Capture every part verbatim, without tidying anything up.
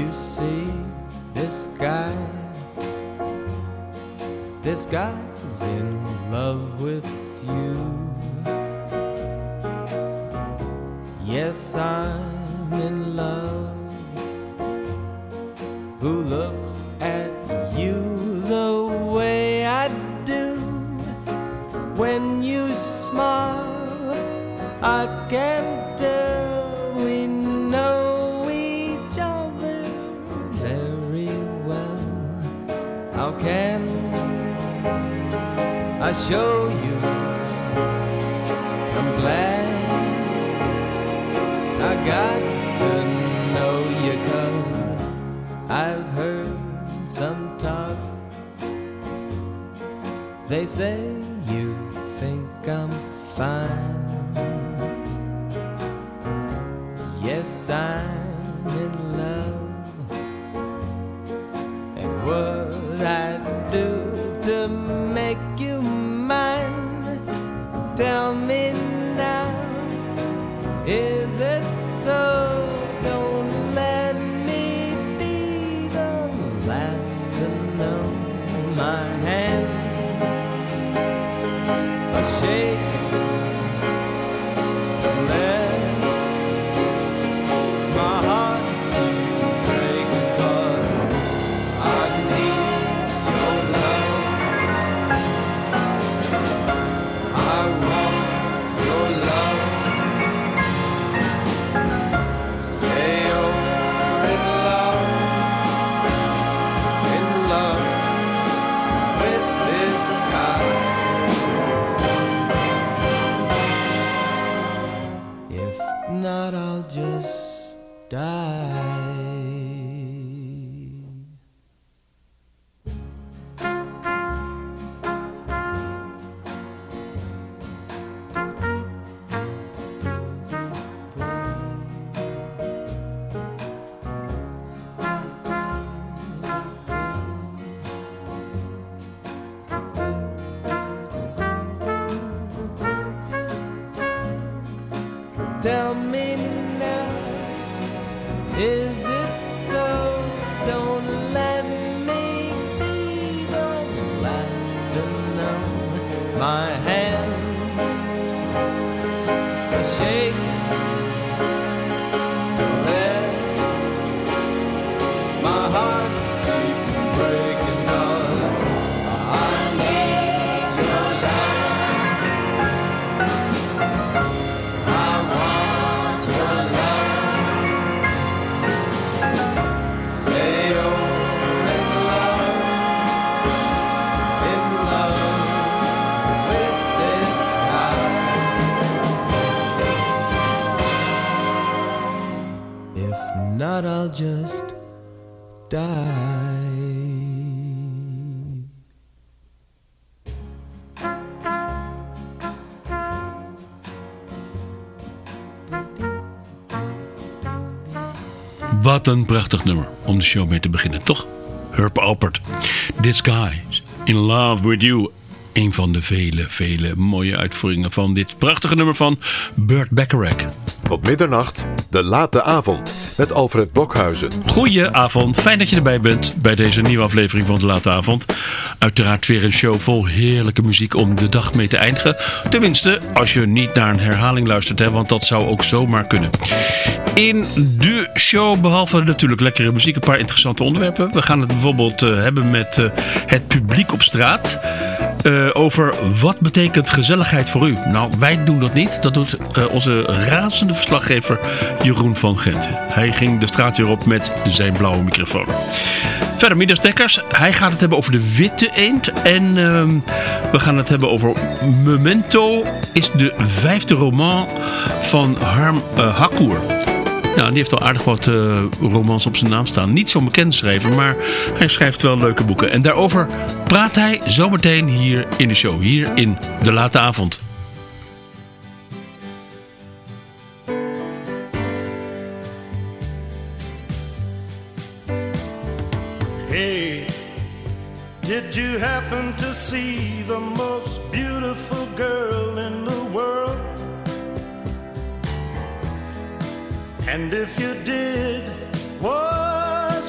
You see, this guy, this guy's in love with you. Yes, I'm in love. Who looks at you the way I do? When you smile, I can tell we know each other very well. How can I show you? I'm glad I got to know you, 'cause I've heard some talk. They say you think I'm fine. Yes, I'm in love. And what I do to make you mine? Tell me now, is it so? Don't let me be the last to know. My hands are shaking, let my heart break, 'cause I need your love. I want your love. Say you're in love, in love with this guy. If not, I'll just die. Tell me now, is it so? Don't let me be the last to know. My hands are shaking, let my heart keep breaking, 'cause I need your love. I want your love. Say you're in love, in love with this guy. If not, I'll just die. Wat een prachtig nummer om de show mee te beginnen, toch? Herb Alpert. This Guy's in Love With You. Een van de vele, vele mooie uitvoeringen van dit prachtige nummer van Burt Bacharach. Op middernacht, de late avond, met Alfred Blokhuizen. Goedenavond, fijn dat je erbij bent bij deze nieuwe aflevering van de late avond. Uiteraard weer een show vol heerlijke muziek om de dag mee te eindigen. Tenminste, als je niet naar een herhaling luistert, hè, want dat zou ook zomaar kunnen. In de show, behalve natuurlijk lekkere muziek, een paar interessante onderwerpen. We gaan het bijvoorbeeld uh, hebben met uh, het publiek op straat. Uh, over wat betekent gezelligheid voor u? Nou, wij doen dat niet. Dat doet uh, onze razende verslaggever Jeroen van Gent. Hij ging de straat weer op met zijn blauwe microfoon. Verder Midas Dekkers. Hij gaat het hebben over de witte eend. En uh, we gaan het hebben over Memento. Is de vijfde roman van Harm uh, Hakkoer. Ja, die heeft al aardig wat uh, romans op zijn naam staan. Niet zo'n bekend schrijver, maar hij schrijft wel leuke boeken. En daarover praat hij zometeen hier in de show. Hier in de late avond. Hey, did you happen to see the most beautiful girl in the world? And if you did, was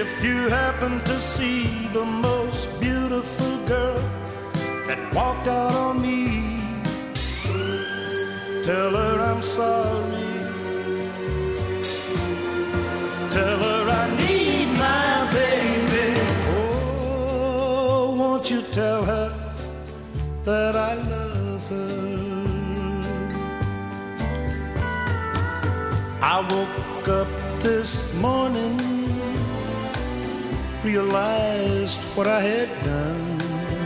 If you happen to see the most beautiful girl that walked out on me, tell her I'm sorry. Tell her I need my baby. Oh, won't you tell her that I love her? I woke up this morning, realized what I had done.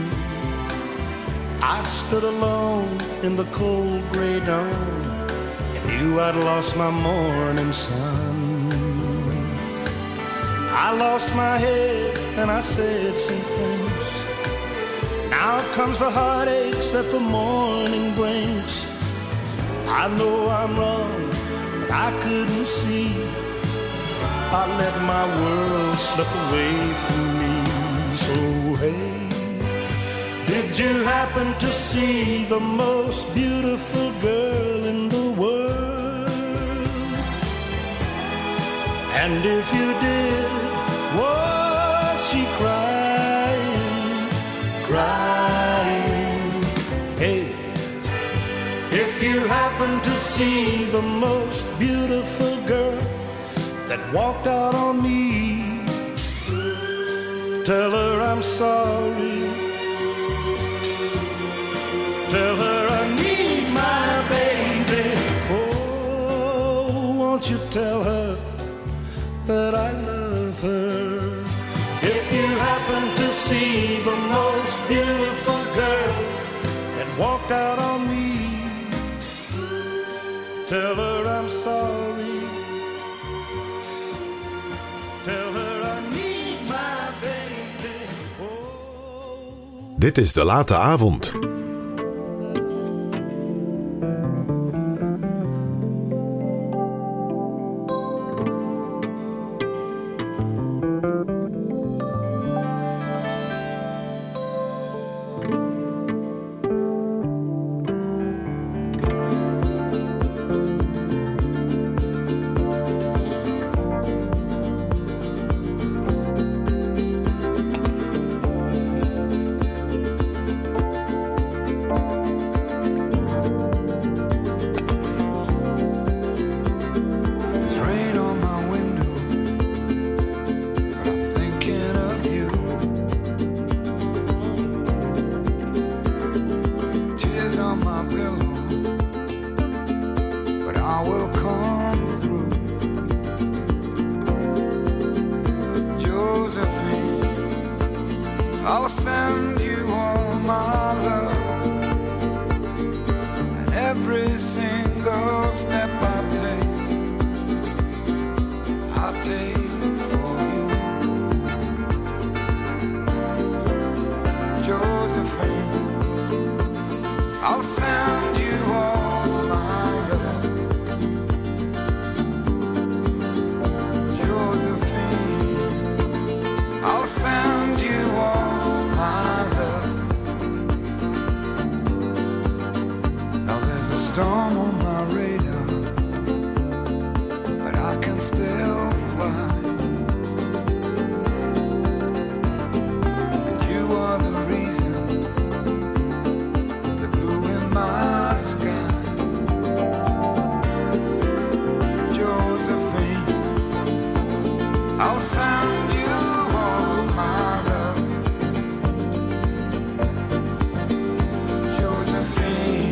I stood alone in the cold gray dawn and knew I'd lost my morning sun. I lost my head and I said some things. Now comes the heartaches that the morning brings. I know I'm wrong, but I couldn't see. I let my world slip away from me. So hey, did you happen to see the most beautiful girl in the world? And if you did, was she crying, crying? Hey, if you happen to see the most beautiful girl that walked out on me, tell her I'm sorry. Tell her I need my baby. Oh, won't you tell her that I love her? If you happen to see the most beautiful girl that walked out on me, tell her I'm sorry. Tell her I need my baby. Oh. Dit is De Late Avond. I'll send you all my love, and every single step I take, I'll take for you. Josephine, I'll send you all my love. Josephine, I'll send you all my love. Now there's a storm on my radar, but I can still fly. And you are the reason, the blue in my sky. Josephine, I'll send you all my love. Josephine,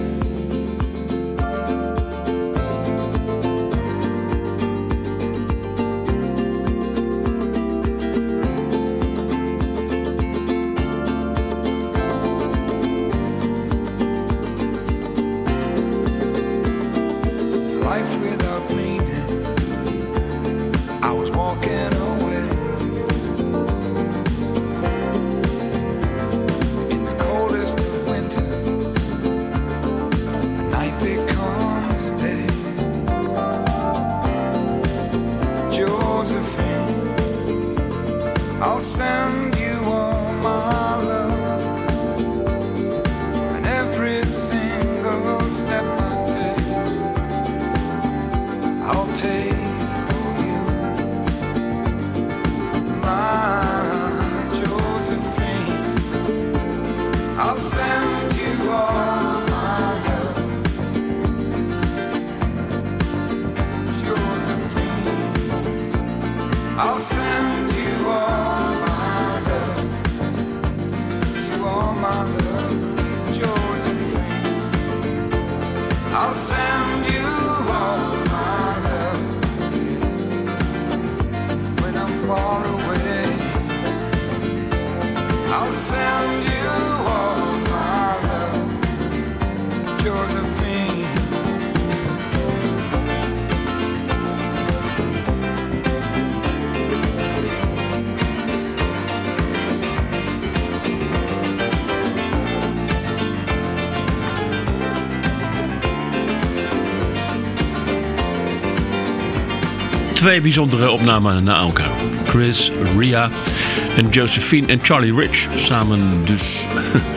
life without meaning, I was walking away. In the coldest of winter, the night becomes day. Josephine, I'll send you all my love, and every single step I take, I'll take for you. Twee bijzondere opnamen na elkaar. Chris Rea en Josephine en Charlie Rich samen dus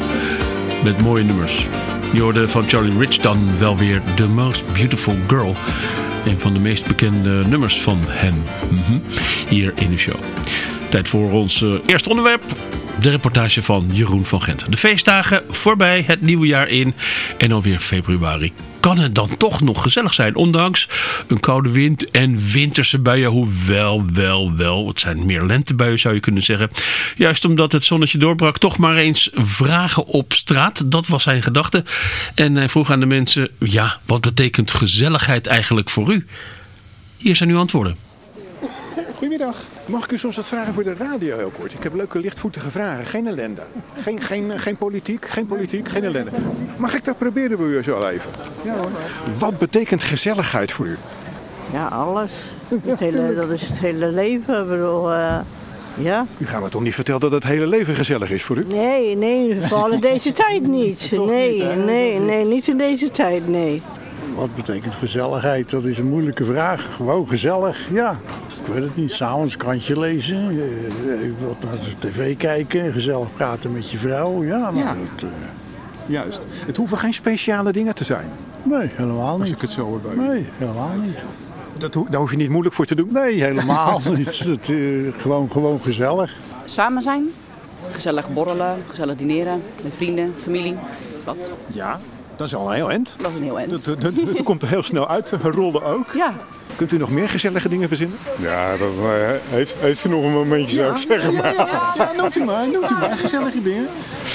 met mooie nummers. Je hoorde van Charlie Rich dan wel weer The Most Beautiful Girl. Een van de meest bekende nummers van hem. Mm-hmm. Hier in de show. Tijd voor ons uh, eerste onderwerp. De reportage van Jeroen van Gent. De feestdagen voorbij, het nieuwe jaar in en alweer februari. Kan het dan toch nog gezellig zijn, ondanks een koude wind en winterse buien. Hoewel, wel, wel, het zijn meer lentebuien zou je kunnen zeggen. Juist omdat het zonnetje doorbrak, toch maar eens vragen op straat. Dat was zijn gedachte. En hij vroeg aan de mensen, ja, wat betekent gezelligheid eigenlijk voor u? Hier zijn uw antwoorden. Goedemiddag. Mag ik u soms wat vragen voor de radio heel kort? Ik heb leuke lichtvoetige vragen. Geen ellende. Geen, geen, geen politiek, geen politiek, geen ellende. Mag ik dat proberen bij u zo even? Ja hoor. Wat betekent gezelligheid voor u? Ja, alles. Het hele, dat is het hele leven. Ik bedoel, uh, ja. U gaat me toch niet vertellen dat het hele leven gezellig is voor u? Nee, nee, vooral in deze tijd niet. Nee, niet, nee, nee, niet in deze tijd, nee. Wat betekent gezelligheid? Dat is een moeilijke vraag. Gewoon gezellig, ja. Ik weet het niet. S'avonds een krantje lezen, even wat naar de tv kijken, gezellig praten met je vrouw. Ja, maar ja. Dat, uh... Juist. Het hoeven geen speciale dingen te zijn. Nee, helemaal niet. Als ik het zo hoor bij u. Nee, helemaal niet. Dat ho- daar hoef je niet moeilijk voor te doen? Nee, helemaal niet. Het, uh, gewoon, gewoon gezellig. Samen zijn, gezellig borrelen, gezellig dineren met vrienden, familie, dat. Ja, dat is al een heel eind. Dat is een heel eind. Dat, dat, dat, dat komt er heel snel uit, rollen ook. Ja. Kunt u nog meer gezellige dingen verzinnen? Ja, dat uh, heeft, heeft u nog een momentje, zou ik zeggen. Ja, ja, ja, ja, noemt u maar, noemt u maar. Gezellige dingen.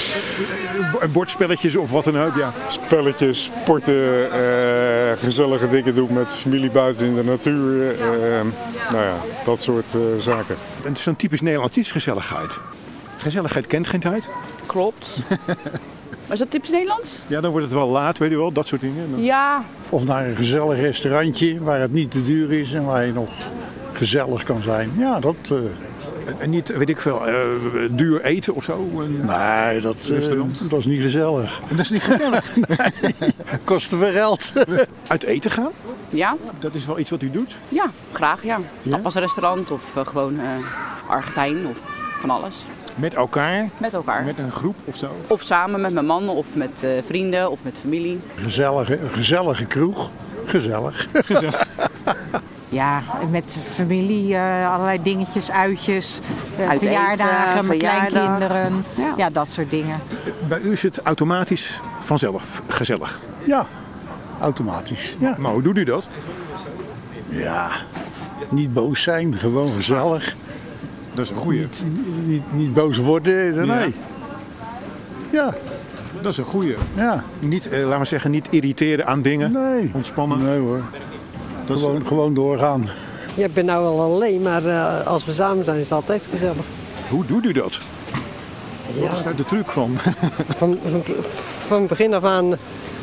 Bordspelletjes of wat dan ook, ja. Spelletjes, sporten, uh, gezellige dingen doen met familie buiten in de natuur. Uh, nou ja, dat soort uh, zaken. Het is zo'n typisch Nederlands iets, gezelligheid. Gezelligheid kent geen tijd. Klopt. Maar is dat typisch Nederlands? Ja, dan wordt het wel laat, weet u wel, dat soort dingen. Dan... Ja. Of naar een gezellig restaurantje waar het niet te duur is en waar je nog gezellig kan zijn. Ja, dat... Uh... En niet, weet ik veel, uh, duur eten of zo? Een... Nee, dat, uh, dat is niet gezellig. Dat is niet gezellig? Nee, kosten we geld. Uit eten gaan? Ja. Dat is wel iets wat u doet? Ja, graag ja. Ja? Tapasrestaurant of uh, gewoon uh, Argentijn of van alles. Met elkaar? Met elkaar. Met een groep of zo? Of samen met mijn man of met uh, vrienden of met familie. Gezellige, gezellige kroeg. Gezellig. Gezellig. Ja, met familie, uh, allerlei dingetjes, uitjes, uh, Uit verjaardagen eten, met verjaardag. kleinkinderen. Ja. Ja, dat soort dingen. Bij u is het automatisch vanzelf gezellig? Ja, automatisch. Ja. Maar hoe doet u dat? Ja, niet boos zijn, gewoon gezellig. Dat is een goeie. Niet, niet, niet boos worden, nee. Ja. Ja. Dat is een goeie. Ja. Niet, eh, laten we zeggen, niet irriteren aan dingen. Nee. Ontspannen. Nee hoor. Dat gewoon, is... gewoon doorgaan. Ja, ik ben nou wel alleen, maar uh, als we samen zijn is het altijd gezellig. Hoe doet u dat? Ja. Wat is daar de truc van? van, van? Van begin af aan,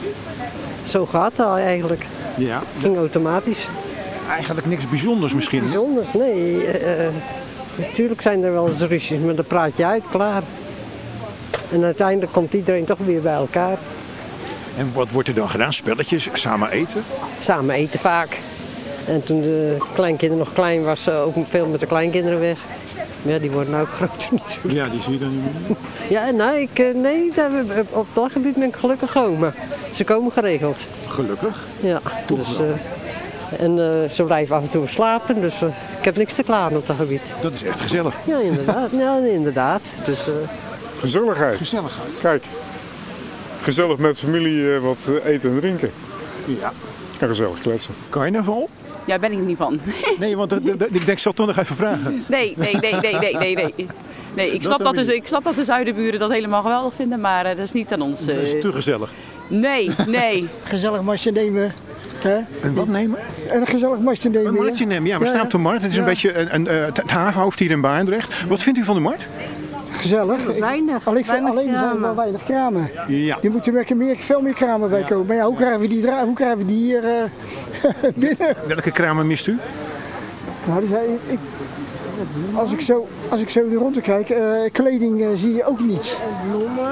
zo gaat het eigenlijk. Ja. Ging automatisch. Eigenlijk niks bijzonders misschien. Bijzonders, nee. Uh, natuurlijk zijn er wel eens ruzies, maar dan praat je uit, klaar. En uiteindelijk komt iedereen toch weer bij elkaar. En wat wordt er dan gedaan? Spelletjes? Samen eten? Samen eten vaak. En toen de kleinkinderen nog klein was, ook veel met de kleinkinderen weg. Ja, die worden ook groter natuurlijk. Ja, die zie je dan niet meer. Ja, nou, ik, nee, op dat gebied ben ik gelukkig gekomen. Ze komen geregeld. Gelukkig? Ja. Toch dus, wel. Uh, en uh, ze blijven af en toe slapen, dus uh, ik heb niks te klagen op dat gebied. Dat is echt gezellig. Ja, inderdaad. Ja, inderdaad. Dus, uh... Gezelligheid. Gezelligheid. Kijk, gezellig met familie uh, wat uh, eten en drinken. Ja. En gezellig kletsen. Carnaval? Ja, ben ik er niet van. Nee, want de, de, de, ik denk, ik zal toch nog even vragen. Nee, nee, nee, nee, nee, nee. nee. Nee, ik snap dat, dat dus, ik snap dat de zuidenburen dat helemaal geweldig vinden, maar uh, dat is niet aan ons. Uh... Dat is te gezellig. Nee, nee. Gezellig matje nemen. Hè? Een wat nemen? Een gezellig matje nemen. Een matje nemen, ja. We ja, staan op de markt. Het is ja. een beetje een, een, een, het havenhoofd hier in Baarndrecht. Wat vindt u van de markt? Gezellig. Weinig. Alleen, weinig alleen zijn er wel weinig kramen. Ja. Er moeten er meer, veel meer kramen bij komen. Maar ja, hoe krijgen we die, hoe krijgen we die hier uh, binnen? Welke kramen mist u? Nou, dus, ik, als, ik zo, als ik zo rond kijk, uh, kleding uh, zie je ook niet. Bloemen en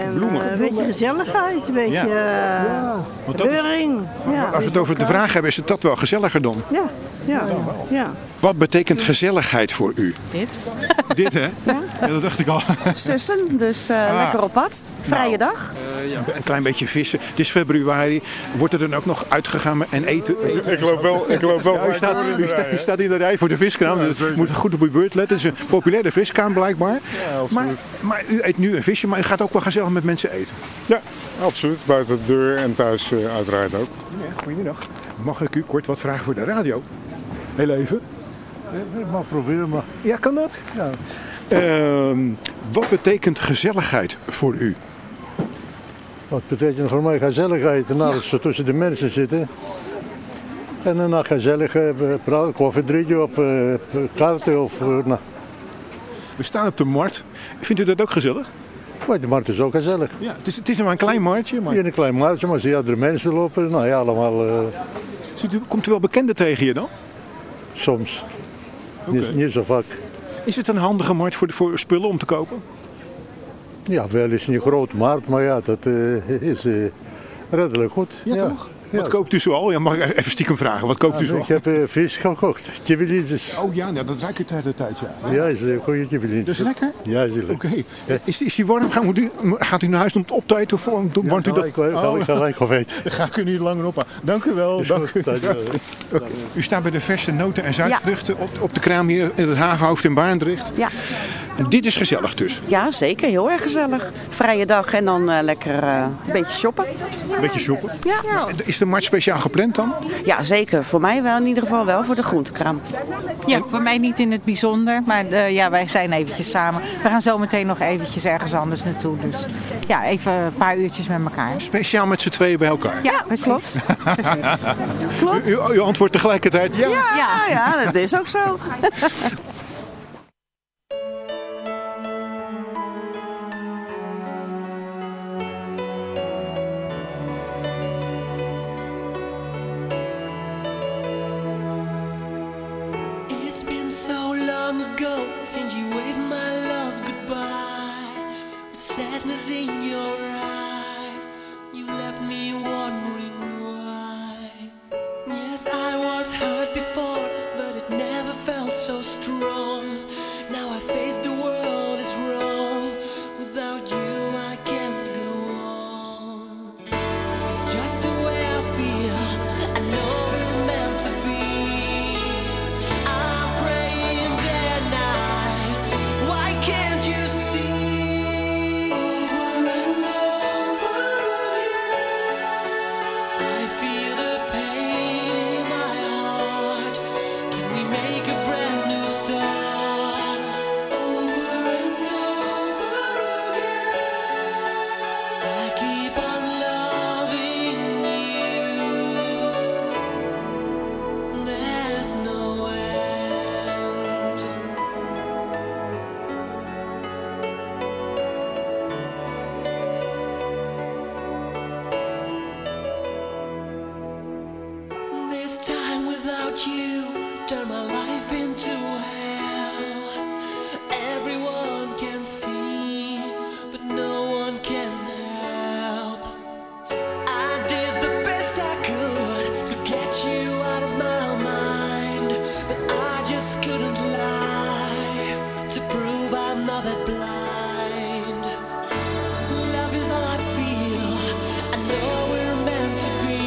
En Bloemen. uh, een beetje gezelligheid, een beetje Ja. uh, Ja. Want dat is- reuring. Ja. Als we het over de vraag hebben, is het dat wel gezelliger dan? Ja, ja, ja. Wat betekent gezelligheid voor u? Dit. Dit, hè? Ja, dat dacht ik al. Sussen, dus uh, Ah. lekker op pad. Vrije Nou. dag. Een klein beetje vissen. Het is februari. Wordt er dan ook nog uitgegaan en eten? eten? Ik loop wel, ik loop wel Ja, u, staat, u, staat, u staat in de rij voor de viskraam. Ja, dus zeker. u moet goed op uw beurt letten. Het is een populaire viskraam blijkbaar. Ja, absoluut. maar, maar u eet nu een visje, maar u gaat ook wel gezellig met mensen eten. Ja, absoluut. Buiten de deur en thuis uh, uiteraard ook. Ja, goedemiddag. Mag ik u kort wat vragen voor de radio? Heel even. Ik mag proberen, maar... Ja, kan dat? Ja. Uh, wat betekent gezelligheid voor u? Wat betekent voor mij gezelligheid? Nou, dat ze tussen de mensen zitten. En dan gezellig uh, praten, koffie drinken of uh, kaarten of... Uh, nou. We staan op de markt. Vindt u dat ook gezellig? Maar de markt is ook gezellig. Ja, het is, het is maar een klein marktje. Maar... Ja, een klein marktje, maar zie je andere mensen lopen. Nou ja, allemaal... Uh... Ziet u, komt u wel bekenden tegen je dan? Soms. Okay. Niet, niet zo vaak. Is het een handige markt voor, de, voor spullen om te kopen? Ja, wel is een grote markt, maar ja, dat uh, is uh, redelijk goed. Ja, ja. toch? Ja. Wat koopt u zoal? Ja, mag ik even stiekem vragen? Wat koopt ja, u zoal? Ik heb uh, vis gekocht, kibbelinjes. Oh ja, nou, dat ruik je tijd de tijd, ja. Ja, is een goede kibbelinjes. Dat is lekker? Ja, is lekker. Oké. Okay. Ja. Is, is die warm? Gaat u, gaat u naar huis om het op te eten of warmt ja, u dat? Gelijk, oh. gelijk of eten. Dan ga ik u niet langer op. Dank u wel. Dank u. Ja. Okay. U staat bij de verse noten en zuidvruchten ja. op, op de kraam hier in het havenhoofd in Barendrecht. Ja. Dit is gezellig dus? Ja, zeker. Heel erg gezellig. Vrije dag en dan uh, lekker uh, een beetje shoppen. Een beetje shoppen? Ja. ja. Is de markt speciaal gepland dan? Ja, zeker. Voor mij wel in ieder geval wel voor de groentekraam. Ja, voor mij niet in het bijzonder. Maar uh, ja, wij zijn eventjes samen. We gaan zo meteen nog eventjes ergens anders naartoe. Dus ja, even een paar uurtjes met elkaar. Speciaal met z'n tweeën bij elkaar? Ja, precies. Klopt. precies. Klopt. U, u, u antwoordt tegelijkertijd ja? Ja, ja, ja, dat is ook zo. Since you waved my love goodbye, with sadness in your eyes, you left me wondering why. Yes, I was hurt before, but it never felt so strong. Now I face the world as wrong. Without you I can't go on. It's just the way I feel. I know we're meant to be. I'm praying day and night. Why can't you see? Over and over again, I feel the pain in my heart. Can we make a brand new start? Over and over again, I keep on loving you. There's no end. This time without you turn my life into hell. Everyone can see, but no one can help. I did the best I could to get you out of my mind, but I just couldn't lie to prove I'm not that blind. Love is all I feel. I know we're meant to be.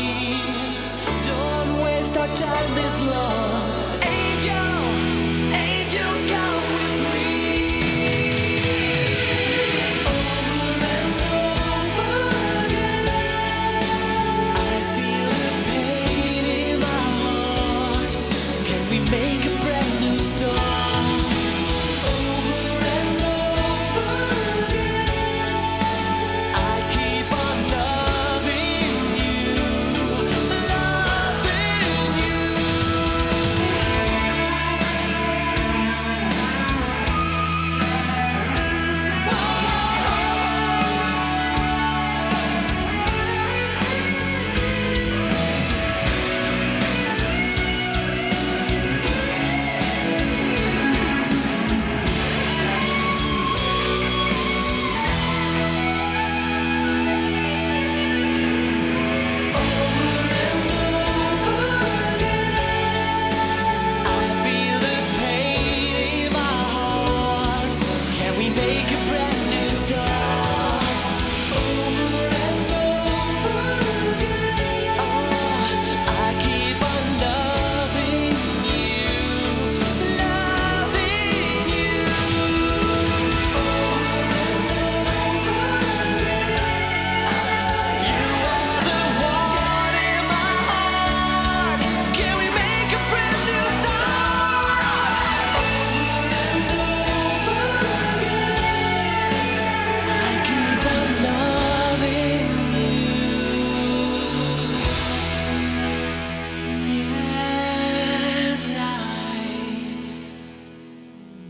Don't waste our time this long. Angel, angel, come with me. Over and over again, I feel the pain in my heart. Can we make a brand new start? Over and over again, I keep on loving you, loving you.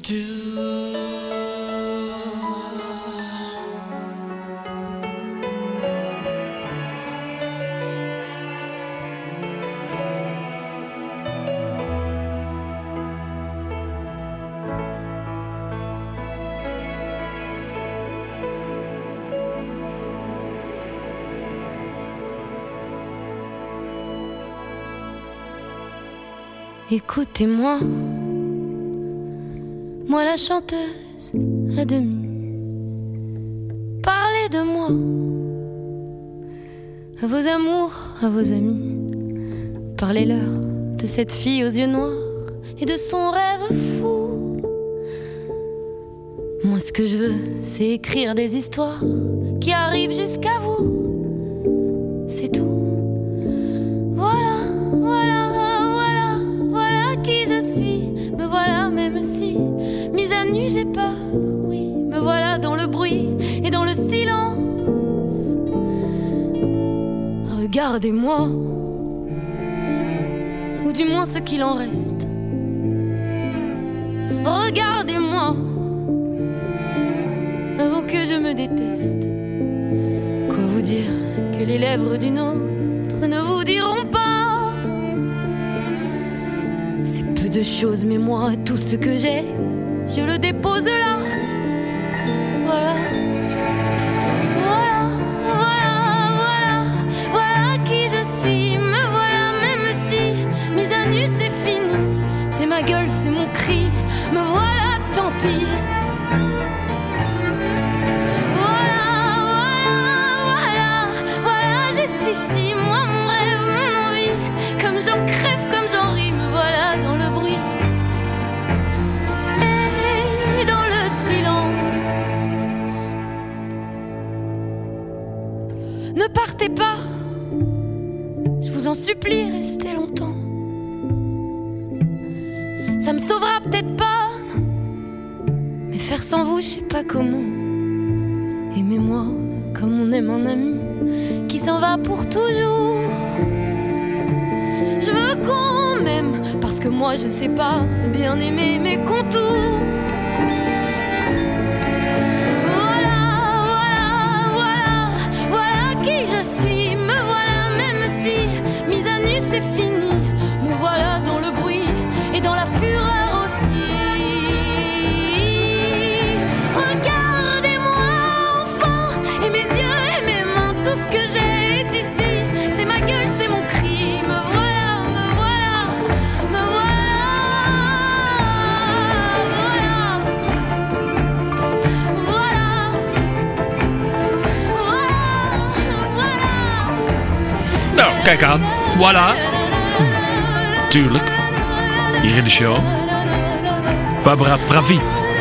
Écoutez-moi, moi la chanteuse à demi. Parlez de moi, à vos amours, à vos amis. Parlez-leur de cette fille aux yeux noirs et de son rêve fou. Moi ce que je veux, c'est écrire des histoires qui arrivent jusqu'à vous. C'est tout. Voilà, voilà, voilà, voilà qui je suis. Me voilà même si, mise à nu j'ai peur, oui. Me voilà dans le bruit et dans le silence. Regardez-moi, ou du moins ce qu'il en reste. Regardez-moi, avant que je me déteste. Quoi vous dire que les lèvres d'une autre ne vous diront pas? C'est peu de choses, mais moi, tout ce que j'ai, je le dépose là. Voilà. Voilà, voilà, voilà, voilà qui je suis. Me voilà même si, mise à nu c'est fini. C'est ma gueule, c'est mon cri. Me voilà, tant pis. Ici, moi, mon rêve, mon envie, comme j'en crève, comme j'en ris, me voilà dans le bruit et dans le silence. Ne partez pas, je vous en supplie, restez longtemps. Ça me sauvera peut-être pas, non, mais faire sans vous, je sais pas comment. Aimez-moi comme on aime un ami qui s'en va pour toujours. Je veux qu'on m'aime parce que moi je sais pas bien aimer mes contours. Voilà, voilà, voilà, voilà qui je suis. Me voilà même si, mise à nu c'est fini. Me voilà dans le bruit et dans la fureur aussi. Regardez-moi enfant, et mes yeux et mes mains, tout ce que j'ai est ici. C'est ma gueule, c'est mon cri. Me voilà, me voilà, me voilà. Voilà, voilà, voilà. Nou, kijk aan. Voilà. Tuurlijk. Hier in de show. Barbara Pravi.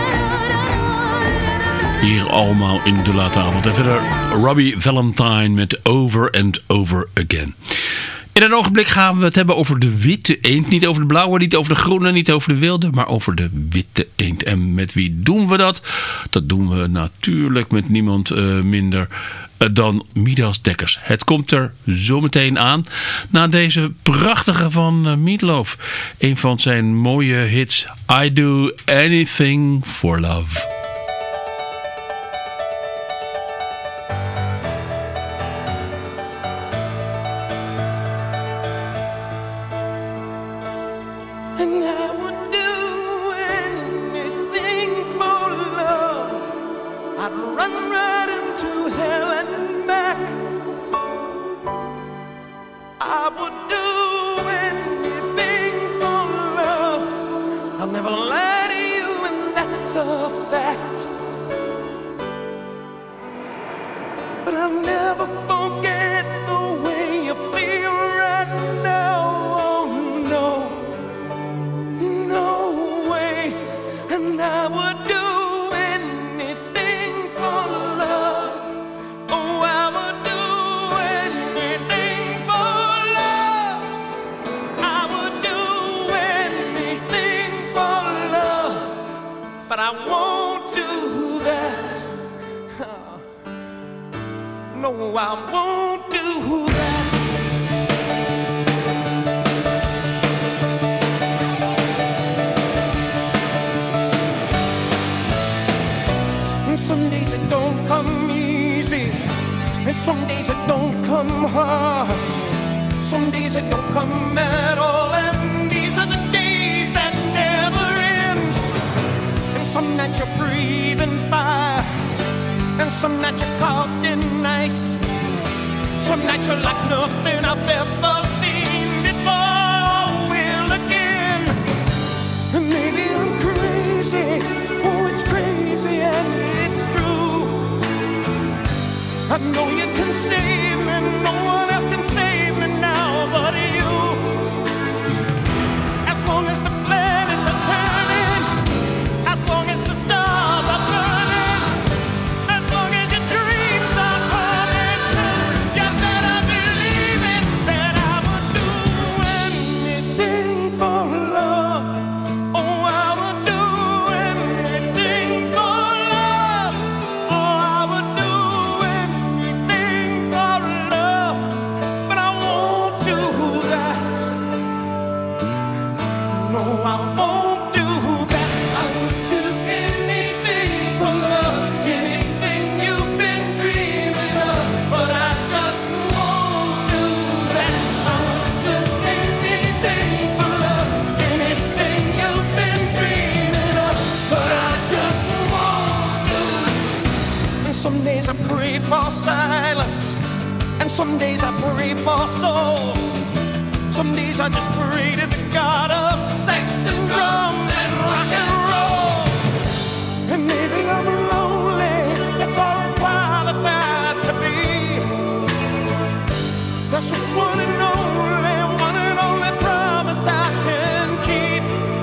Hier allemaal in de late avond. En verder Robbie Valentine met Over and Over Again. In een ogenblik gaan we het hebben over de witte eend. Niet over de blauwe, niet over de groene, niet over de wilde, maar over de witte eend. En met wie doen we dat? Dat doen we natuurlijk met niemand uh, minder uh, dan Midas Dekkers. Het komt er zometeen aan na deze prachtige van uh, Meatloaf. Een van zijn mooie hits, I Do Anything for Love. And I would do anything for love. don't come easy, and some days it don't come hard. Some days it don't come at all, and these are the days that never end. And some nights you're breathing fire, and some nights you're caught in ice. Some nights you're like nothing I've ever seen before. Will again, and maybe I'm crazy. Oh, it's crazy and it's true. I know you can save me, no one else can save me now but you. As long as the planets are turning, as long as the stars are burning, as long as your dreams are coming true, you better believe it, that I would do anything for love. Oh, I would do anything for love. Oh, I would do anything for love, but I won't do that. No, I won't do that. I would do anything for love, anything you've been dreaming of, but I just won't do that. I would do anything for love, anything you've been dreaming of, but I just won't do it. And some days I pray for silence, and some days I pray for soul. Some days I just pray to the God of sex and drums and rock and roll. And maybe I'm lonely, that's all I'm qualified to be. That's just one and only, one and only promise I can keep.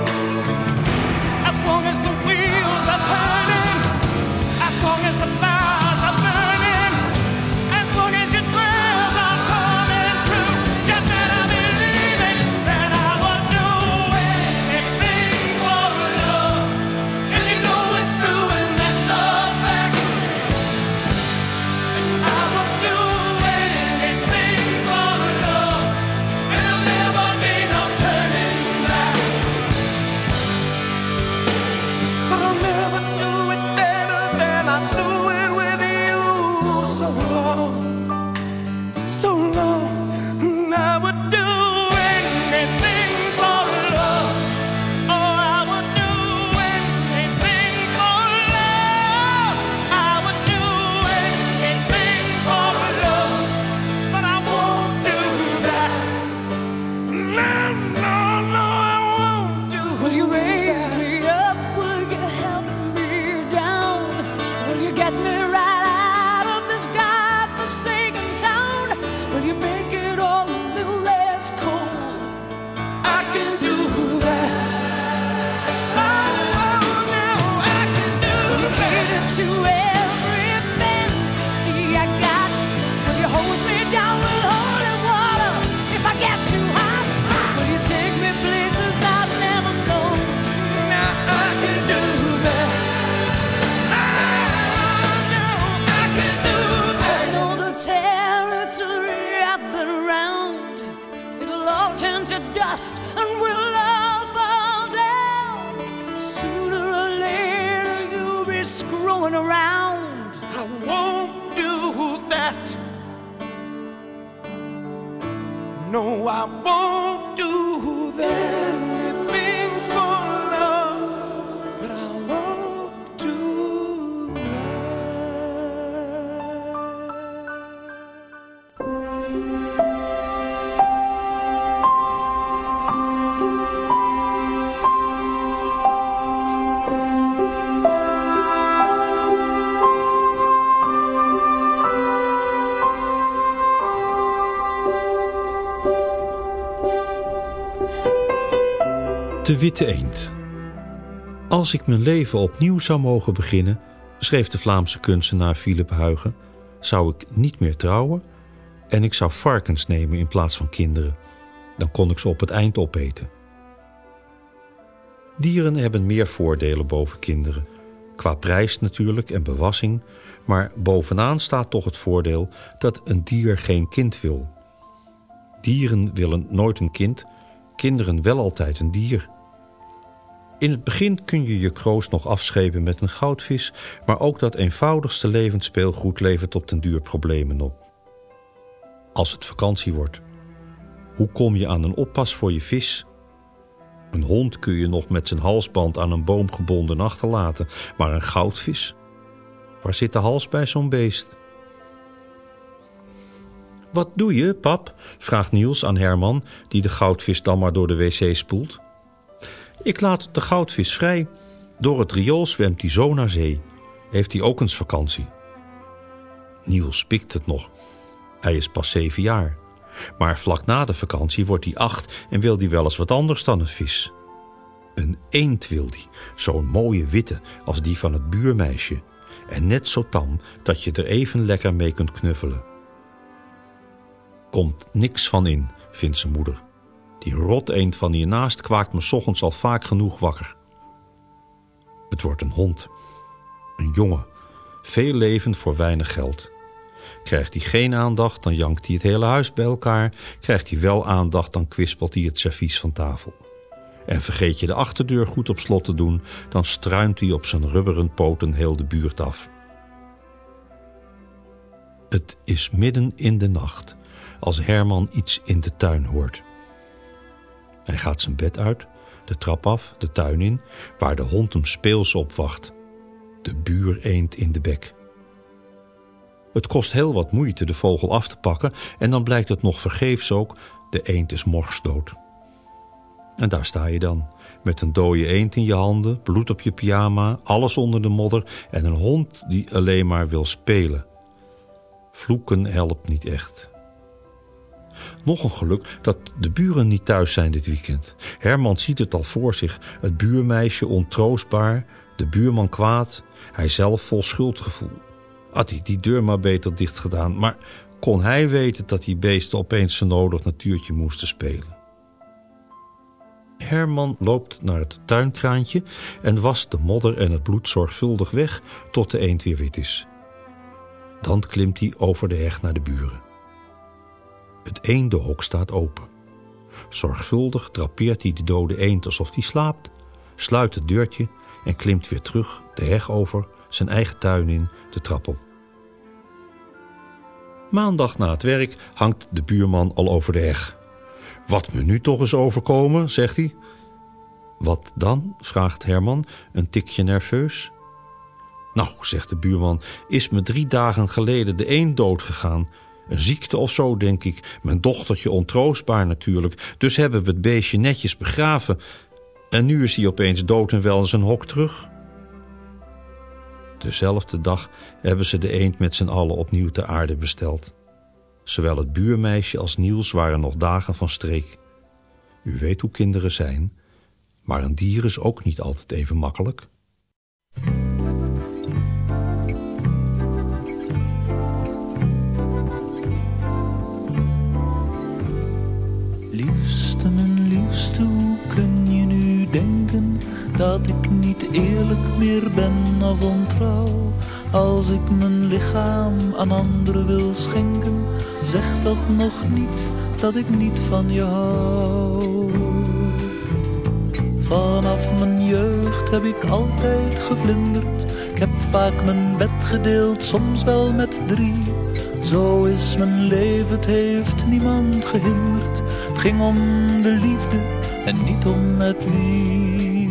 As long as the wheels are turning, as long as the fires are burning, as long as your prayers are coming true, you better believe it, that I would do anything for love. And you know it's true, and that's a fact. I would do anything for love, and there'll never be no turning back. But I'll never do it better than I do it with you. So long, so long, and I would do anything for love. Oh, I would do anything for love. I would do anything for love, but I won't do that. No, no, no, I won't do that. Will you raise me up? Will you help me down? Will you get me right out of this godforsaken town? Will you make it all a little less cold? I can do that. Oh, oh, no, I can do that. Will you cater to every fantasy I got? Will you hose me down with holy water if I get too hot? Will you take me places I've never known? Now I can do that. Oh, no, I can do that. I know the territory I've been around. It'll all turn to dust and we'll all fall down. Sooner or later you'll be screwing around. I won't do that. No, I won't do that. Anything for love, but I won't do De Witte Eend. Als ik mijn leven opnieuw zou mogen beginnen, schreef de Vlaamse kunstenaar Philip Huygen, zou ik niet meer trouwen en ik zou varkens nemen in plaats van kinderen. Dan kon ik ze op het eind opeten. Dieren hebben meer voordelen boven kinderen. Qua prijs natuurlijk en bewassing, maar bovenaan staat toch het voordeel dat een dier geen kind wil. Dieren willen nooit een kind, kinderen wel altijd een dier. In het begin kun je je kroost nog afschepen met een goudvis, maar ook dat eenvoudigste levensspeelgoed levert op den duur problemen op. Als het vakantie wordt, hoe kom je aan een oppas voor je vis? Een hond kun je nog met zijn halsband aan een boom gebonden achterlaten, maar een goudvis? Waar zit de hals bij zo'n beest? Wat doe je, pap? Vraagt Niels aan Herman, die de goudvis dan maar door de wc spoelt. Ik laat de goudvis vrij. Door het riool zwemt hij zo naar zee. Heeft hij ook eens vakantie. Niels pikt het nog. Hij is pas zeven jaar. Maar vlak na de vakantie wordt hij acht en wil hij wel eens wat anders dan een vis. Een eend wil hij, zo'n mooie witte als die van het buurmeisje. En net zo tam dat je er even lekker mee kunt knuffelen. Komt niks van in, vindt zijn moeder. Die rot eend van hiernaast kwaakt me 's ochtends al vaak genoeg wakker. Het wordt een hond. Een jongen. Veel leven voor weinig geld. Krijgt hij geen aandacht, dan jankt hij het hele huis bij elkaar. Krijgt hij wel aandacht, dan kwispelt hij het servies van tafel. En vergeet je de achterdeur goed op slot te doen, dan struint hij op zijn rubberen poten heel de buurt af. Het is midden in de nacht als Herman iets in de tuin hoort. Hij gaat zijn bed uit, de trap af, de tuin in, waar de hond hem speels op wacht. De buureend in de bek. Het kost heel wat moeite de vogel af te pakken en dan blijkt het nog vergeefs ook, de eend is morsdood. En daar sta je dan, met een dode eend in je handen, bloed op je pyjama, alles onder de modder en een hond die alleen maar wil spelen. Vloeken helpt niet echt. Nog een geluk dat de buren niet thuis zijn dit weekend. Herman ziet het al voor zich, het buurmeisje ontroostbaar, de buurman kwaad, hij zelf vol schuldgevoel. Had hij die deur maar beter dicht gedaan, maar kon hij weten dat die beesten opeens zo nodig natuurtje moesten spelen. Herman loopt naar het tuinkraantje en wast de modder en het bloed zorgvuldig weg tot de eend weer wit is. Dan klimt hij over de heg naar de buren. Het eendenhok staat open. Zorgvuldig drapeert hij de dode eend alsof hij slaapt, sluit het deurtje en klimt weer terug de heg over, zijn eigen tuin in, de trap op. Maandag na het werk hangt de buurman al over de heg. Wat me nu toch eens overkomen, zegt hij. Wat dan? Vraagt Herman, een tikje nerveus. Nou, zegt de buurman, is me drie dagen geleden de eend dood gegaan. Een ziekte of zo, denk ik. Mijn dochtertje ontroostbaar natuurlijk. Dus hebben we het beestje netjes begraven. En nu is hij opeens dood en wel in zijn hok terug. Dezelfde dag hebben ze de eend met z'n allen opnieuw ter aarde besteld. Zowel het buurmeisje als Niels waren nog dagen van streek. U weet hoe kinderen zijn, maar een dier is ook niet altijd even makkelijk. Liefste, mijn liefste, hoe kun je nu denken dat ik niet eerlijk meer ben of ontrouw? Als ik mijn lichaam aan anderen wil schenken, zeg dat nog niet dat ik niet van je hou. Vanaf mijn jeugd heb ik altijd gevlinderd. Ik heb vaak mijn bed gedeeld, soms wel met drie. Zo is mijn leven, het heeft niemand gehinderd. Het ging om de liefde en niet om met wie.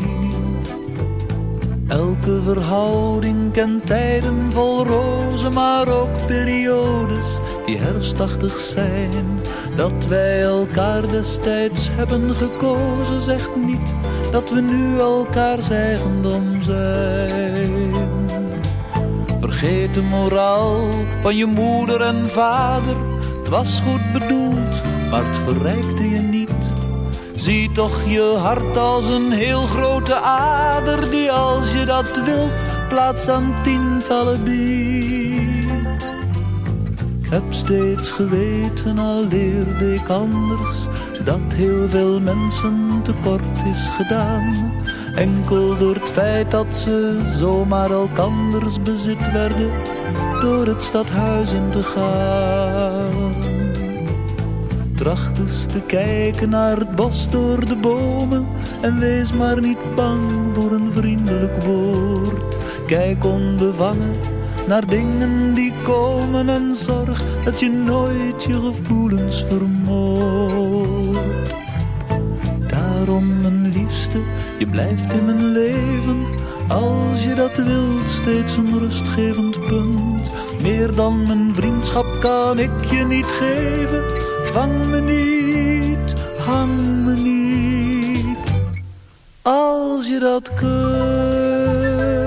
Elke verhouding kent tijden vol rozen, maar ook periodes die herfstachtig zijn. Dat wij elkaar destijds hebben gekozen, zegt niet dat we nu elkaars eigendom zijn. Vergeet de moraal van je moeder en vader. Het was goed bedoeld, maar het verrijkte je niet. Zie toch je hart als een heel grote ader, die als je dat wilt plaats aan tientallen biedt. Ik heb steeds geweten, al leerde ik anders, dat heel veel mensen tekort is gedaan. Enkel door het feit dat ze zomaar elkanders bezit werden, door het stadhuis in te gaan. Tracht eens te kijken naar het bos door de bomen, en En wees maar niet bang voor een vriendelijk woord. Kijk onbevangen naar dingen die komen en zorg dat je nooit je gevoelens vermoordt. Daarom, mijn liefste, je blijft in mijn leven. Als je dat wilt, steeds een rustgevend punt. Meer dan mijn vriendschap kan ik je niet geven. Vang me niet, hang me niet, als je dat kunt.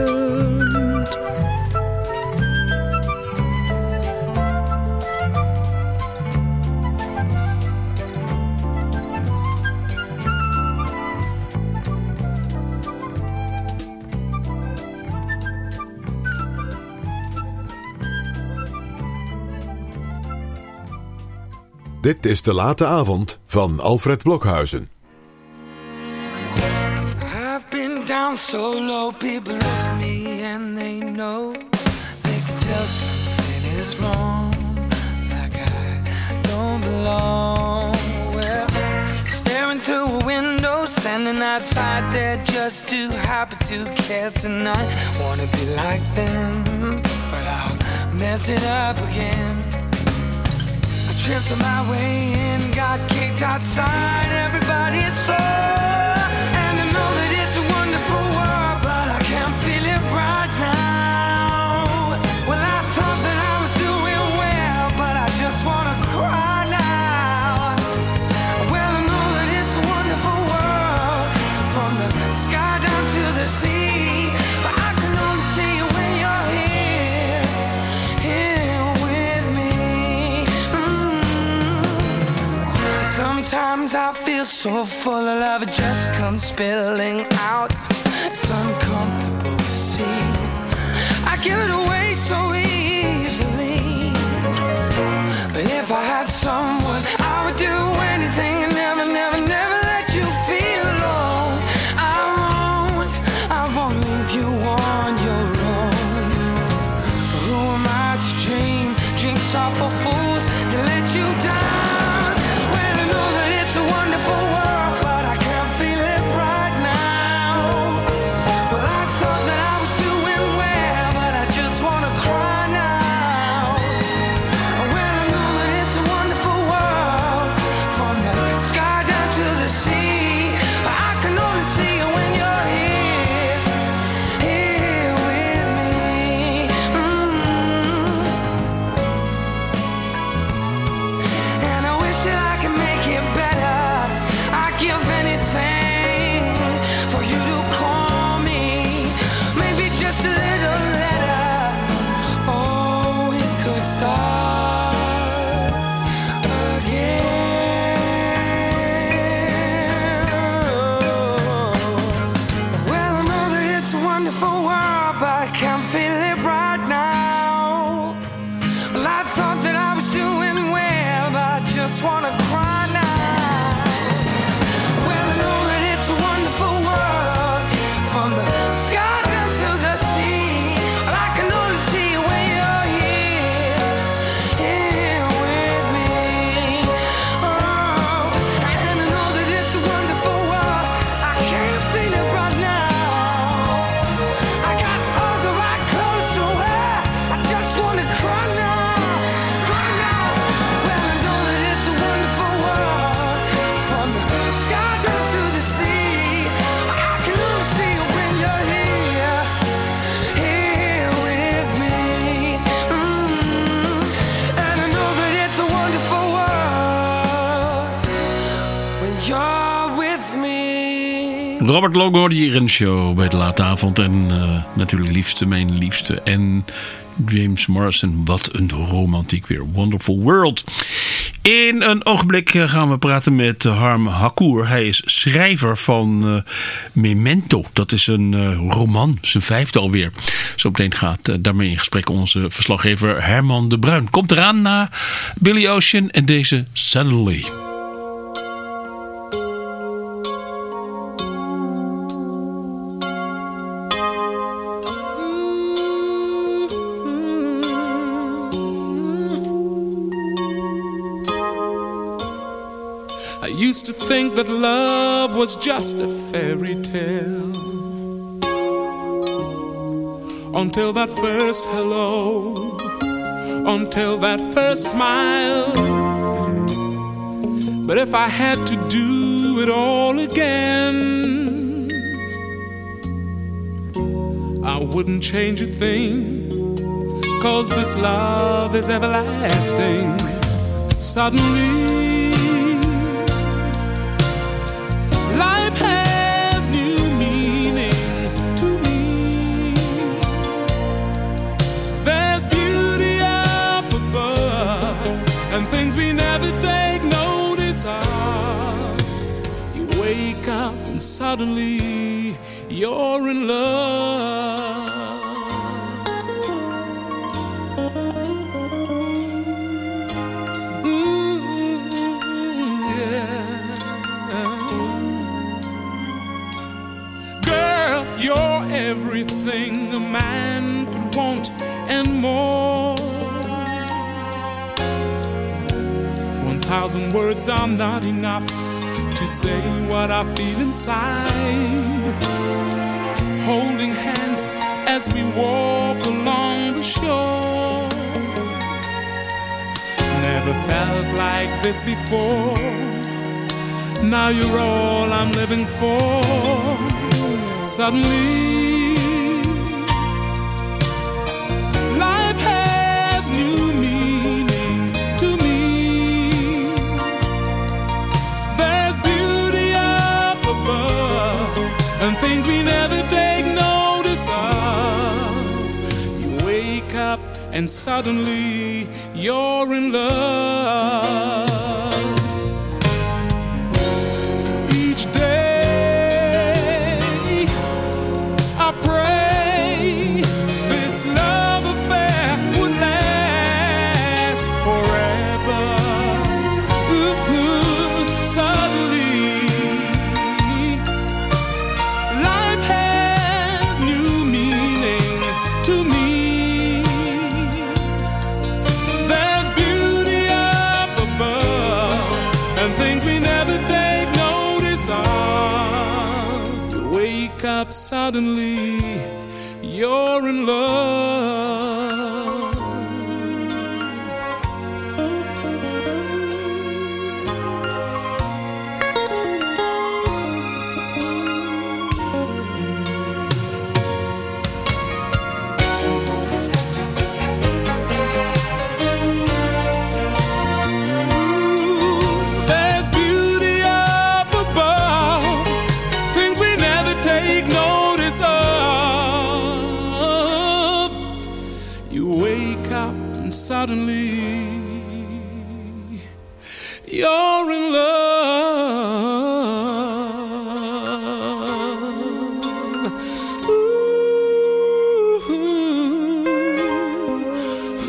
Dit is De Late Avond van Alfred Blokhuizen. I've been down so low, people look at me and they know. They can tell something is wrong, like I don't belong. Well, staring through a window, standing outside there just too happy to care tonight. Wanna be like them, but I'll mess it up again. Tripped on my way in, got kicked outside. Everybody is so, and I know that it's a wonderful world, but I can't feel it right now. Well, I thought that I was doing well, but I just wanna cry now. Well, I know that it's a wonderful world, from the sky down to the sea, but I can only see you when you're here, here with me. Sometimes I feel so full of love, it just comes spilling out. It's uncomfortable to see. I give it away so easily. But if I had someone, I would do anything and never, never, never let you feel alone. I won't, I won't leave you on your own. But who am I to dream dreams are for fools to let you down? Robert Long hoorde hier in de show bij De Late Avond. En uh, natuurlijk liefste, mijn liefste. En James Morrison, wat een romantiek weer. Wonderful World. In een ogenblik gaan we praten met Harm Hakour. Hij is schrijver van uh, Memento. Dat is een uh, roman, zijn vijfde alweer. Zo meteen gaat uh, daarmee in gesprek onze verslaggever Herman de Bruin. Komt eraan na Billy Ocean en deze Suddenly. I used to think that love was just a fairy tale, until that first hello, until that first smile. But if I had to do it all again, I wouldn't change a thing, 'cause this love is everlasting. Suddenly, life has new meaning to me. There's beauty up above, and things we never take notice of. You wake up and suddenly you're in love. You're everything a man could want and more. One thousand words are not enough to say what I feel inside. Holding hands as we walk along the shore. Never felt like this before. Now you're all I'm living for. Suddenly, life has new meaning to me. There's beauty up above, and things we never take notice of. You wake up and suddenly you're in love. Each day this love affair would last forever. Ooh, suddenly, life has new meaning to me. There's beauty up above, and things we never take notice of. You wake up suddenly, you're in love. Ooh, there's beauty up above, things we never take notice of. You wake up and suddenly you're in love. Ooh, ooh.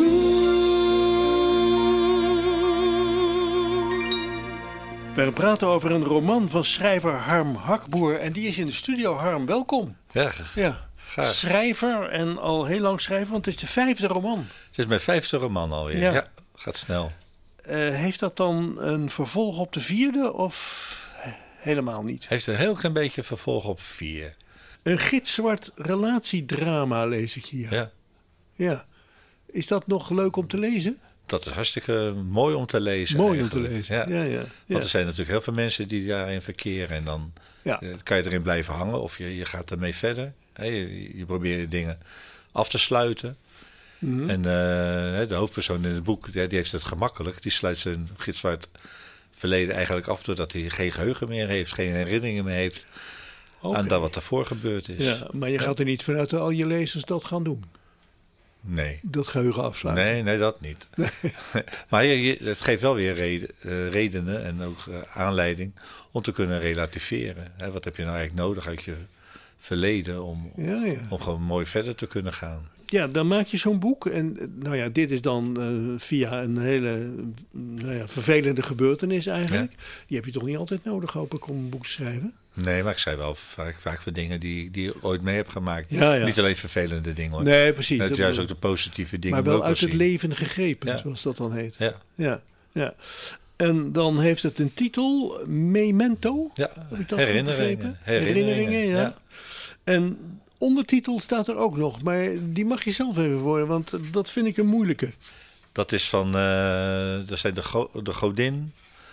We praten over een roman van schrijver Harm Hakboer. En die is in de studio. Harm, welkom. Ja, ja. Graag. Schrijver en al heel lang schrijver, want het is de vijfde roman. Het is mijn vijfde roman alweer. Ja, ja gaat snel. Uh, heeft dat dan een vervolg op de vierde of helemaal niet? Heeft een heel klein beetje vervolg op vier. Een gitzwart relatiedrama lees ik hier. Ja. Ja. Is dat nog leuk om te lezen? Dat is hartstikke mooi om te lezen. Mooi eigenlijk. om te lezen, ja. Ja, ja, ja. Want er zijn natuurlijk heel veel mensen die daarin verkeren. En dan ja. uh, kan je erin blijven hangen of je, je gaat ermee verder. Hey, je, je probeert dingen af te sluiten. Mm-hmm. En uh, de hoofdpersoon in het boek, die heeft het gemakkelijk. Die sluit zijn gitzwart verleden eigenlijk af doordat hij geen geheugen meer heeft, geen herinneringen meer heeft okay. aan dat wat ervoor gebeurd is. Ja, maar je gaat er niet vanuit dat al je lezers dat gaan doen? Nee. Dat geheugen afsluiten? Nee, nee, dat niet. Nee. Maar je, je, het geeft wel weer reden, uh, redenen en ook uh, aanleiding om te kunnen relativeren. Hè, wat heb je nou eigenlijk nodig uit je verleden om, ja, ja. om gewoon mooi verder te kunnen gaan? Ja, dan maak je zo'n boek. En nou ja, dit is dan uh, via een hele nou ja, vervelende gebeurtenis eigenlijk. Ja. Die heb je toch niet altijd nodig, hoop ik, om een boek te schrijven? Nee, maar ik zei wel vaak, vaak voor dingen die, die ik ooit mee heb gemaakt. Ja, ja. Niet alleen vervelende dingen hoor. Nee, precies. Het juist ook de positieve dingen. Maar wel ook uit het zien. leven gegrepen, ja. zoals dat dan heet. Ja. Ja, ja. En dan heeft het een titel, Memento. Ja, heb ik dat herinneringen. Herinneringen, herinneringen ja. ja. En ondertitel staat er ook nog, maar die mag je zelf even voor, want dat vind ik een moeilijke. Dat is van, uh, dat zijn de, go- de godin,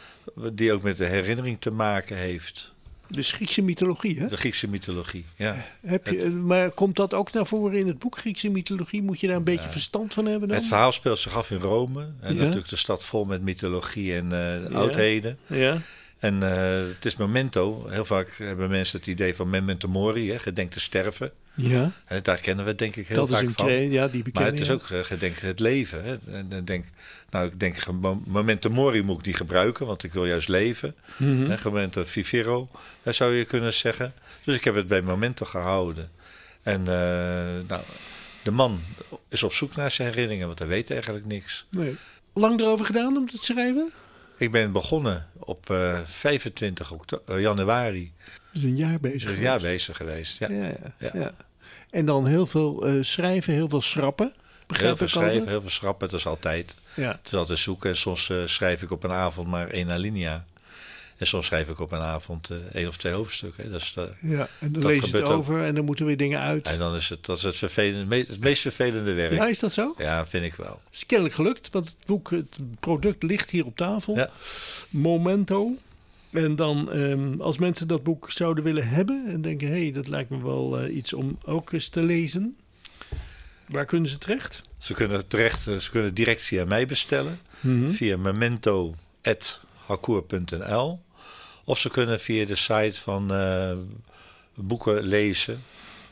die ook met de herinnering te maken heeft. De Griekse mythologie, hè? De Griekse mythologie, ja. Heb je, het, maar komt dat ook naar voren in het boek Griekse mythologie? Moet je daar een beetje ja. verstand van hebben dan? Het verhaal speelt zich af in Rome. En Ja. natuurlijk de stad vol met mythologie en uh, Ja. oudheden. Ja. En uh, het is memento. Heel vaak hebben mensen het idee van memento mori, hè, gedenk te sterven. Ja. Hè, daar kennen we het denk ik heel Dat is vaak een van. train, ja, die maar bekennen, het is ja. ook uh, gedenk het leven. Hè. En, en denk, nou, ik denk memento mori moet ik niet gebruiken, want ik wil juist leven. Mhm. Hè, memento vivero, dat zou je kunnen zeggen. Dus ik heb het bij memento gehouden. En uh, nou, de man is op zoek naar zijn herinneringen, want hij weet eigenlijk niks. Nee. Lang erover gedaan om te schrijven? Ik ben begonnen op uh, vijfentwintig okto- uh, januari. Dus een jaar bezig Dus een jaar bezig geweest, ja. Ja, ja, ja. ja. En dan heel veel uh, schrijven, heel veel schrappen. Begrijp Heel veel ik schrijven, altijd? heel veel schrappen, dat is altijd. Ja. Het is altijd zoeken. En soms uh, schrijf ik op een avond maar één alinea. En soms schrijf ik op een avond uh, één of twee hoofdstukken. Dat is de, Ja, en dan dat lees je het gebeurt ook. over en dan moeten weer dingen uit. En dan is het, dat is het, vervelende, me- het meest vervelende werk. Ja, is dat zo? Ja, vind ik wel. Het is kennelijk gelukt, want het boek, het product ligt hier op tafel. Ja. Momento. En dan, um, als mensen dat boek zouden willen hebben en denken, hé, hey, dat lijkt me wel uh, iets om ook eens te lezen. Waar kunnen ze terecht? Ze kunnen terecht, ze kunnen direct via mij bestellen. Mm-hmm. Via memento at hakoer punt n l. Of ze kunnen via de site van uh, boeken lezen.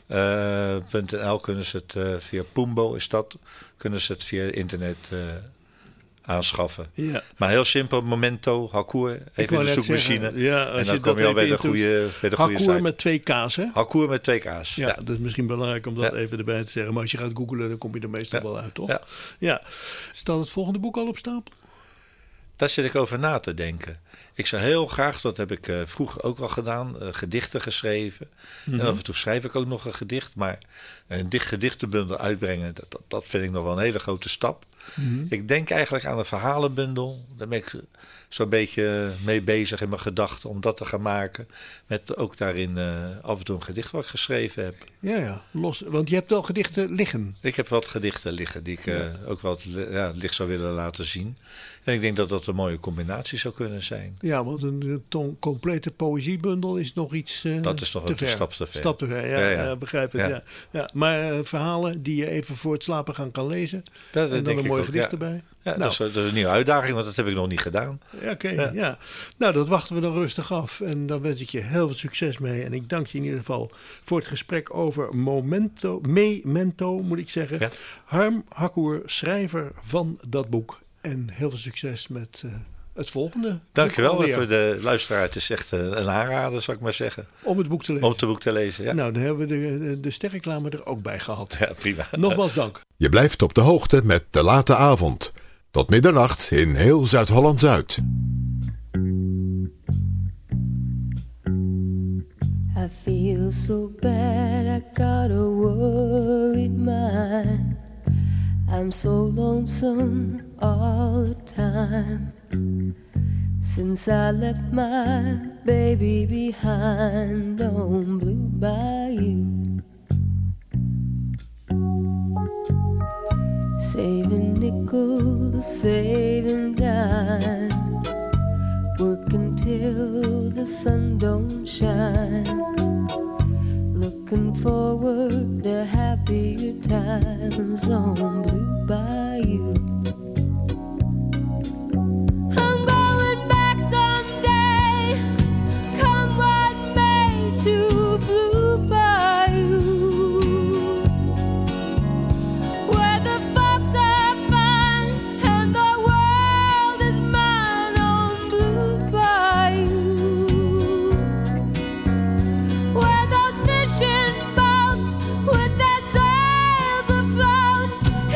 Uh, .nl kunnen ze het uh, via Pumbo is dat. Kunnen ze het via internet uh, aanschaffen. Ja. Maar heel simpel, Momento, Hakoer, even in de zoekmachine. Zeggen, ja, als en dan je kom dat je al bij de even goede, bij de goede Hakoer site. met twee K's, hè? Hakoer met twee K's. Ja, Ja, dat is misschien belangrijk om dat Ja. even erbij te zeggen. Maar als je gaat googlen, dan kom je er meestal Ja. wel uit, toch? Ja. Ja. Staat het volgende boek al op stapel? Daar zit ik over na te denken. Ik zou heel graag, dat heb ik uh, vroeger ook al gedaan, uh, gedichten geschreven. Mhm. En af en toe schrijf ik ook nog een gedicht. Maar een dicht gedichtenbundel uitbrengen, dat, dat, dat vind ik nog wel een hele grote stap. Mhm. Ik denk eigenlijk aan een verhalenbundel. Daar ben ik zo'n beetje mee bezig in mijn gedachten om dat te gaan maken. Met ook daarin uh, af en toe een gedicht wat ik geschreven heb. Ja, ja, los. Want je hebt wel gedichten liggen. Ik heb wat gedichten liggen die ik uh, Ja. ook wel ja, het licht zou willen laten zien. En ik denk dat dat een mooie combinatie zou kunnen zijn. Ja, want een, een ton- complete poëziebundel is nog iets uh, Dat is nog te een ver. stap te ver. Stap te ver, ja, Ja, ja. ja, begrijp het. Ja. Ja. Ja. Maar uh, verhalen die je even voor het slapen gaan kan lezen. Dat, en dan denk een ik mooi ook, gedicht ja. erbij. Ja, Nou. dat, is, dat is een nieuwe uitdaging, want dat heb ik nog niet gedaan. Ja, Oké, Ja. ja. Nou, dat wachten we dan rustig af. En dan wens ik je heel veel succes mee. En ik dank je in ieder geval voor het gesprek over Momento, Memento, moet ik zeggen. Ja. Harm Hakoer, schrijver van dat boek. En heel veel succes met uh, het volgende. Dankjewel. boek alweer. Voor de luisteraar, het is echt uh, een aanrader, zou ik maar zeggen. Om het boek te lezen. Om het boek te lezen, ja. Nou, dan hebben we de, de, de sterreclame er ook bij gehad. Ja, prima. Nogmaals dank. Je blijft op de hoogte met De Late Avond. Tot middernacht in heel Zuid-Holland-Zuid. I feel so bad, I got a worried mind. I'm so lonesome all the time. Since I left my baby behind on Blue Bayou. Saving nickels, saving dimes, working till the sun don't shine, looking forward to happier times on Blue Bayou. I'm going back someday, come what may, to Blue Bayou, where the folks are fine and the world is mine on Blue Bayou, where those fishing boats with their sails afloat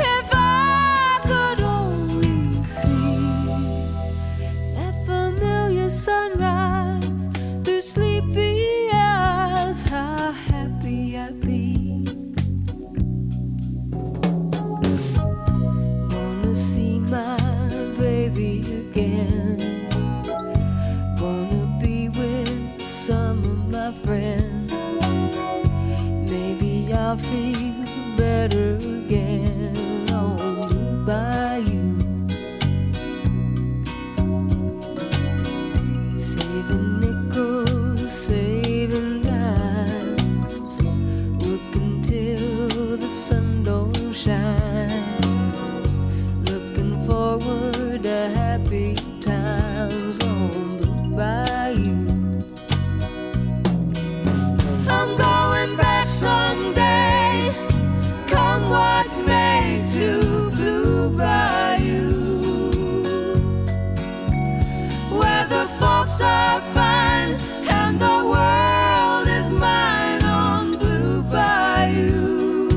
I'll feel better again on Blue Bayou. Saving nickels, saving dimes, working till the sun don't shine, looking forward to happy times on Blue Bayou. I'm going back someday, come what may, to Blue Bayou, where the folks are fine and the world is mine on Blue Bayou,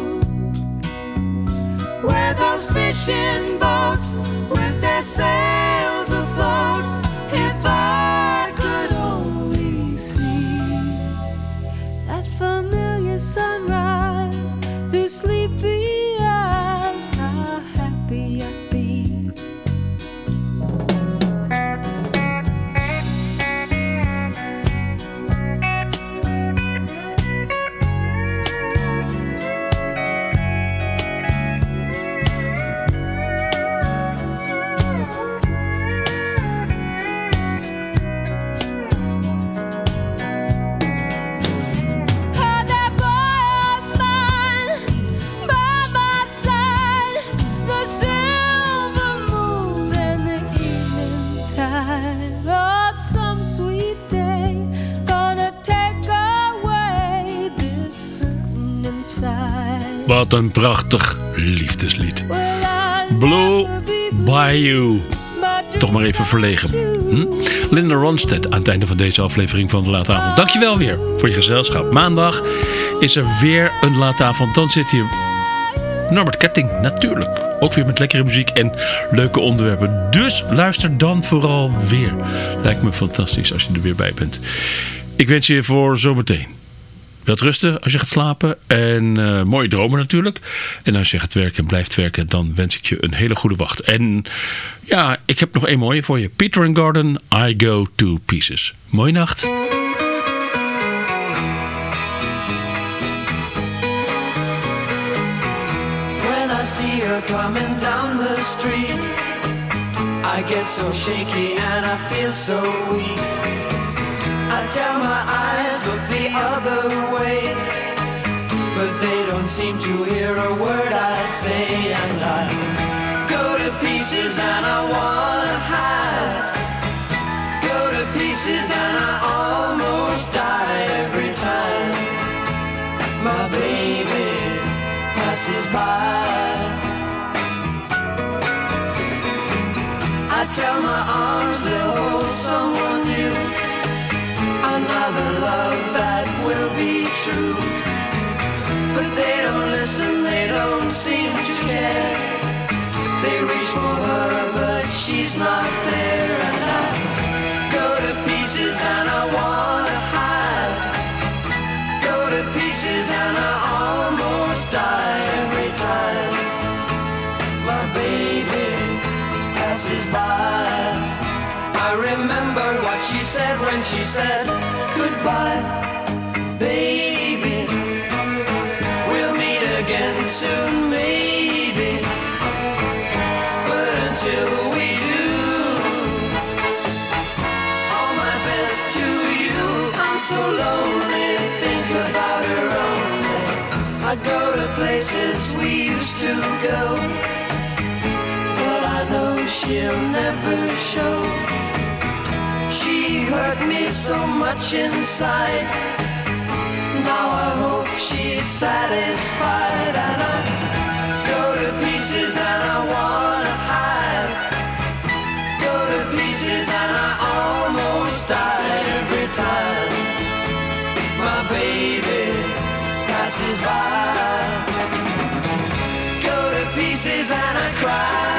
where those fishing boats with their sails afloat, if I could only see that familiar sunrise through sleepy eyes, how happy I'd be. Had that boy of mine by my side, the silver moon and the evening tide. Oh, some sweet day gonna take away this hurting inside. Wat een prachtig liefdeslied. Blue Bayou. Toch maar even verlegen. Hm? Linda Ronstadt aan het einde van deze aflevering van de Late Avond. Dankjewel weer voor je gezelschap. Maandag is er weer een Late Avond. Dan zit hier Norbert Ketting, natuurlijk. Ook weer met lekkere muziek en leuke onderwerpen. Dus luister dan vooral weer. Lijkt me fantastisch als je er weer bij bent. Ik wens je voor zometeen wilt rusten als je gaat slapen. En uh, mooie dromen natuurlijk. En als je gaat werken en blijft werken, dan wens ik je een hele goede wacht. En ja, ik heb nog één mooie voor je. Peter and Gordon, I Go to Pieces. Mooie nacht. When I see her coming down the street, I get so shaky and I feel so weak. I tell my eyes, look the other way, but they don't seem to hear a word I say. And I go to pieces and I wanna hide, go to pieces and I almost die every time my baby passes by. I tell my arms they'll hold someone new, another love that will be true, but they don't listen, they don't seem to care. They reach for her, but she's not there. And I go to pieces and I wanna hide, go to pieces and I almost die every time my baby passes by. I remember what she said when she said goodbye, baby. We'll meet again soon, maybe. But until we do, all my best to you. I'm so lonely to think about her only. I go to places we used to go, but I know she'll never show. She hurt me so much inside, now I hope she's satisfied. And I go to pieces and I wanna hide, go to pieces and I almost die every time my baby passes by. Go to pieces and I cry.